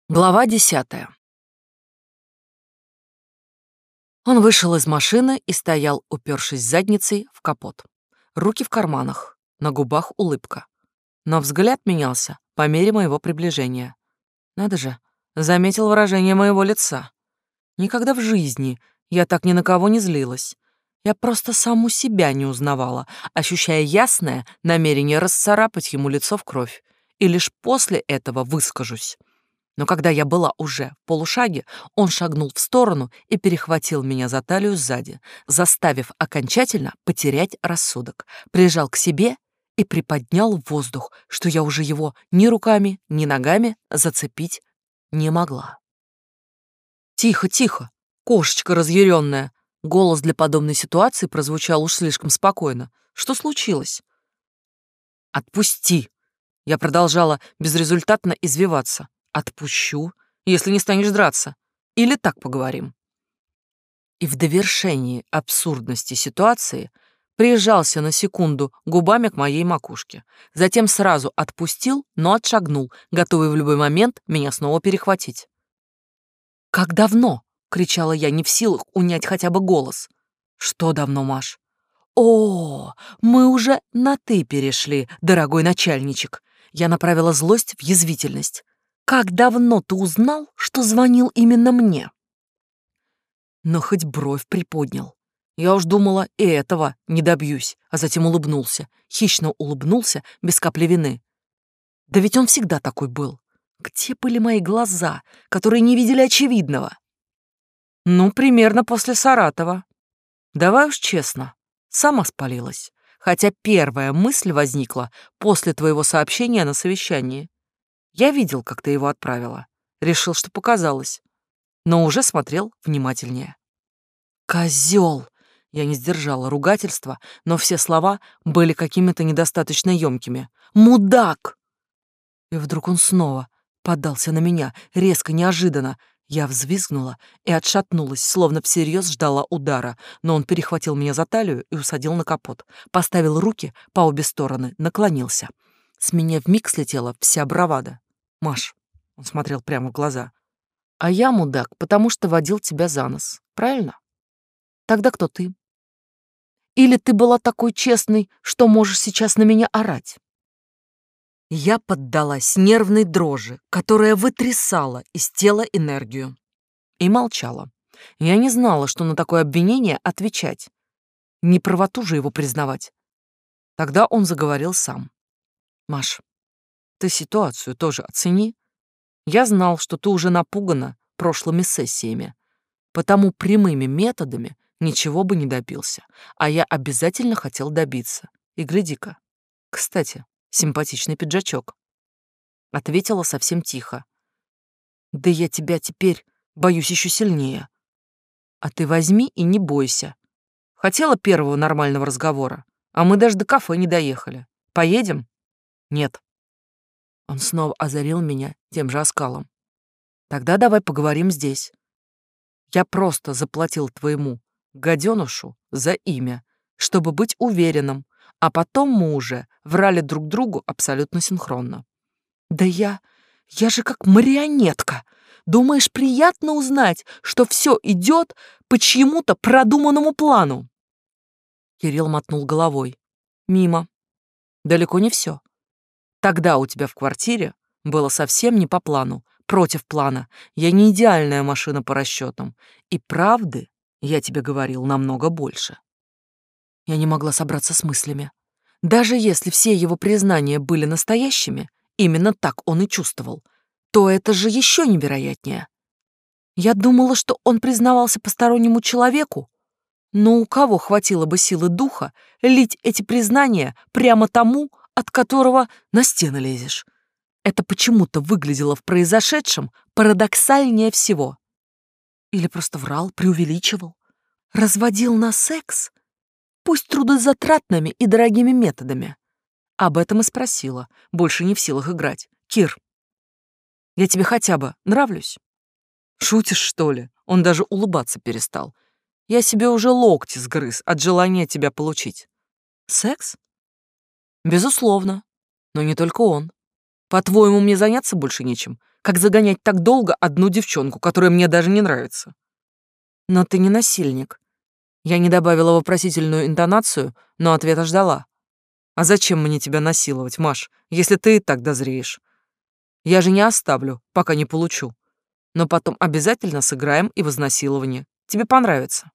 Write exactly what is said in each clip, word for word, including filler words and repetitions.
Глава десятая. Он вышел из машины и стоял, упершись задницей в капот. Руки в карманах, на губах улыбка. Но взгляд менялся по мере моего приближения. Надо же, заметил выражение моего лица. Никогда в жизни я так ни на кого не злилась. Я просто саму себя не узнавала, ощущая ясное намерение расцарапать ему лицо в кровь. И лишь после этого выскажусь. Но когда я была уже в полушаге, он шагнул в сторону и перехватил меня за талию сзади, заставив окончательно потерять рассудок, прижал к себе и приподнял в воздух, что я уже его ни руками, ни ногами зацепить не могла. «Тихо, тихо, кошечка разъяренная!» Голос для подобной ситуации прозвучал уж слишком спокойно. «Что случилось?» «Отпусти!» Я продолжала безрезультатно извиваться. «Отпущу, если не станешь драться. Или так поговорим». И в довершении абсурдности ситуации прижался на секунду губами к моей макушке. Затем сразу отпустил, но отшагнул, готовый в любой момент меня снова перехватить. «Как давно?» — кричала я, не в силах унять хотя бы голос. «Что давно, Маш?» «О, мы уже на «ты» перешли, дорогой начальничек». Я направила злость в язвительность. «Как давно ты узнал, что звонил именно мне?» Но хоть бровь приподнял. Я уж думала, и этого не добьюсь, а затем улыбнулся. Хищно улыбнулся, без капли вины. Да ведь он всегда такой был. Где были мои глаза, которые не видели очевидного? Ну, примерно после Саратова. Давай уж честно, сама спалилась. Хотя первая мысль возникла после твоего сообщения на совещании. Я видел, как ты его отправила. Решил, что показалось. Но уже смотрел внимательнее. «Козёл!» Я не сдержала ругательства, но все слова были какими-то недостаточно ёмкими. «Мудак!» И вдруг он снова поддался на меня, резко, неожиданно. Я взвизгнула и отшатнулась, словно всерьез ждала удара, но он перехватил меня за талию и усадил на капот, поставил руки по обе стороны, наклонился. С меня вмиг слетела вся бравада. «Маш», — он смотрел прямо в глаза, — «а я мудак, потому что водил тебя за нос, правильно? Тогда кто ты? Или ты была такой честной, что можешь сейчас на меня орать?» Я поддалась нервной дрожи, которая вытрясала из тела энергию. И молчала. Я не знала, что на такое обвинение отвечать. Не правоту же его признавать. Тогда он заговорил сам. «Маш, ты ситуацию тоже оцени. Я знал, что ты уже напугана прошлыми сессиями, потому прямыми методами ничего бы не добился, а я обязательно хотел добиться. И гляди-ка, кстати, симпатичный пиджачок». Ответила совсем тихо. «Да я тебя теперь боюсь еще сильнее. А ты возьми и не бойся. Хотела первого нормального разговора, а мы даже до кафе не доехали. Поедем?» «Нет». Он снова озарил меня тем же оскалом. «Тогда давай поговорим здесь. Я просто заплатил твоему гаденушу за имя, чтобы быть уверенным, а потом мы уже врали друг другу абсолютно синхронно». «Да я... я же как марионетка. Думаешь, приятно узнать, что все идет по чьему-то продуманному плану?» Кирилл мотнул головой. «Мимо. Далеко не все. Тогда у тебя в квартире было совсем не по плану, против плана. Я не идеальная машина по расчетам. И правды, я тебе говорил, намного больше». Я не могла собраться с мыслями. Даже если все его признания были настоящими, именно так он и чувствовал, то это же еще невероятнее. Я думала, что он признавался постороннему человеку, но у кого хватило бы силы духа лить эти признания прямо тому, от которого на стены лезешь? Это почему-то выглядело в произошедшем парадоксальнее всего. Или просто врал, преувеличивал, разводил на секс, пусть трудозатратными и дорогими методами. Об этом и спросила, больше не в силах играть. «Кир, я тебе хотя бы нравлюсь?» «Шутишь, что ли?» Он даже улыбаться перестал. «Я себе уже локти сгрыз от желания тебя получить». «Секс?» «Безусловно, но не только он. По-твоему, мне заняться больше нечем? Как загонять так долго одну девчонку, которая мне даже не нравится? Но ты не насильник. Я не добавила вопросительную интонацию, но ответа ждала. А зачем мне тебя насиловать, Маш, если ты и так дозреешь? Я же не оставлю, пока не получу. Но потом обязательно сыграем и в изнасилование. Тебе понравится.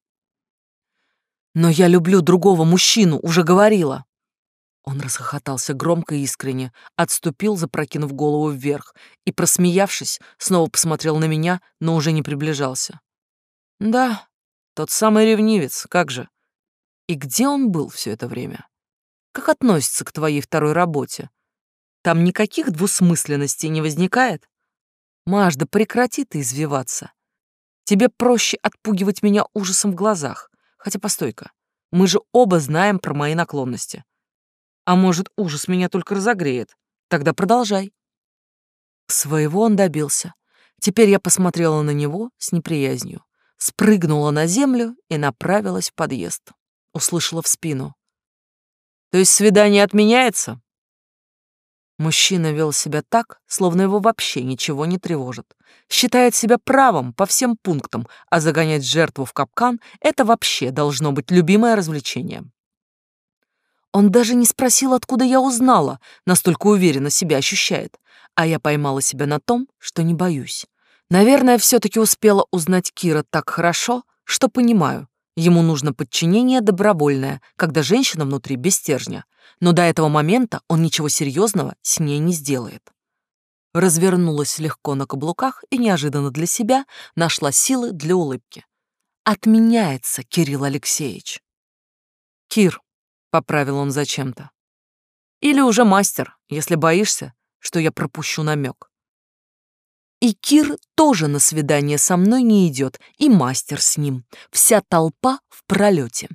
Но я люблю другого мужчину, уже говорила. Он расхохотался громко и искренне, отступил, запрокинув голову вверх, и, просмеявшись, снова посмотрел на меня, но уже не приближался. Да, тот самый ревнивец, как же. И где он был все это время? Как относится к твоей второй работе? Там никаких двусмысленностей не возникает? Маш, да прекрати ты извиваться. Тебе проще отпугивать меня ужасом в глазах. Хотя, постой-ка, мы же оба знаем про мои наклонности. А может, ужас меня только разогреет? Тогда продолжай. Своего он добился. Теперь я посмотрела на него с неприязнью, спрыгнула на землю и направилась в подъезд. Услышала в спину. То есть свидание отменяется? Мужчина вел себя так, словно его вообще ничего не тревожит. Считает себя правым по всем пунктам, а загонять жертву в капкан — это вообще должно быть любимое развлечение. Он даже не спросил, откуда я узнала, настолько уверенно себя ощущает. А я поймала себя на том, что не боюсь. Наверное, все-таки успела узнать Кира так хорошо, что понимаю, ему нужно подчинение добровольное, когда женщина внутри без стержня. Но до этого момента он ничего серьезного с ней не сделает. Развернулась легко на каблуках и неожиданно для себя нашла силы для улыбки. Отменяется, Кирилл Алексеевич. Кир, поправил он зачем-то. Или уже мастер, если боишься, что я пропущу намек. И Кир тоже на свидание со мной не идет, и мастер с ним. Вся толпа в пролете.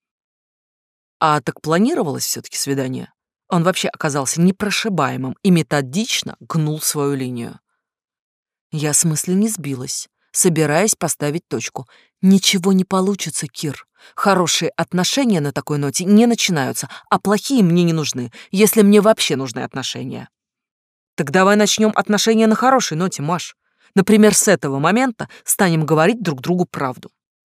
А так планировалось все-таки свидание? Он вообще оказался непрошибаемым и методично гнул свою линию. Я с мысли не сбилась, собираясь поставить точку. Ничего не получится, Кир. Хорошие отношения на такой ноте не начинаются, а плохие мне не нужны, если мне вообще нужны отношения. Так давай начнем отношения на хорошей ноте, Маш. Например, с этого момента станем говорить друг другу правду.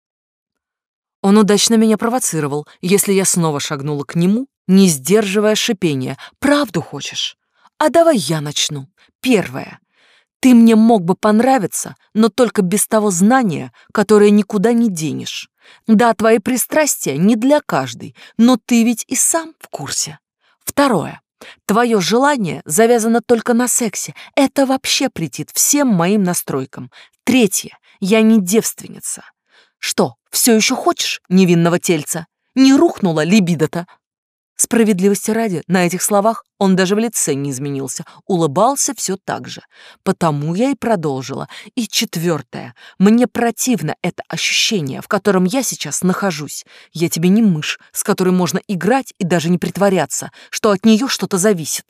Он удачно меня провоцировал, если я снова шагнула к нему, не сдерживая шипения. Правду хочешь? А давай я начну. Первое. Ты мне мог бы понравиться, но только без того знания, которое никуда не денешь. Да, твои пристрастия не для каждой, но ты ведь и сам в курсе. Второе. Твое желание завязано только на сексе. Это вообще претит всем моим настройкам. Третье. Я не девственница. Что, все еще хочешь невинного тельца? Не рухнула либидо-то? Справедливости ради, на этих словах он даже в лице не изменился, улыбался все так же. Потому я и продолжила. И четвертое. Мне противно это ощущение, в котором я сейчас нахожусь. Я тебе не мышь, с которой можно играть и даже не притворяться, что от нее что-то зависит.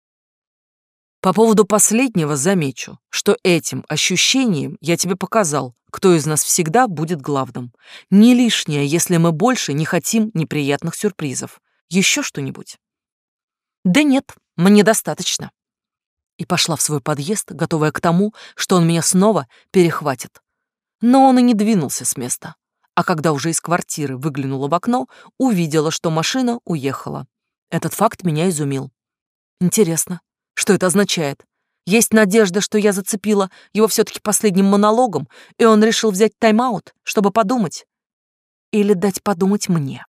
По поводу последнего замечу, что этим ощущением я тебе показал, кто из нас всегда будет главным. Не лишнее, если мы больше не хотим неприятных сюрпризов. Еще что-нибудь? Да нет, мне достаточно. И пошла в свой подъезд, готовая к тому, что он меня снова перехватит. Но он и не двинулся с места. А когда уже из квартиры выглянула в окно, увидела, что машина уехала. Этот факт меня изумил. Интересно, что это означает? Есть надежда, что я зацепила его все-таки последним монологом, и он решил взять тайм-аут, чтобы подумать? Или дать подумать мне?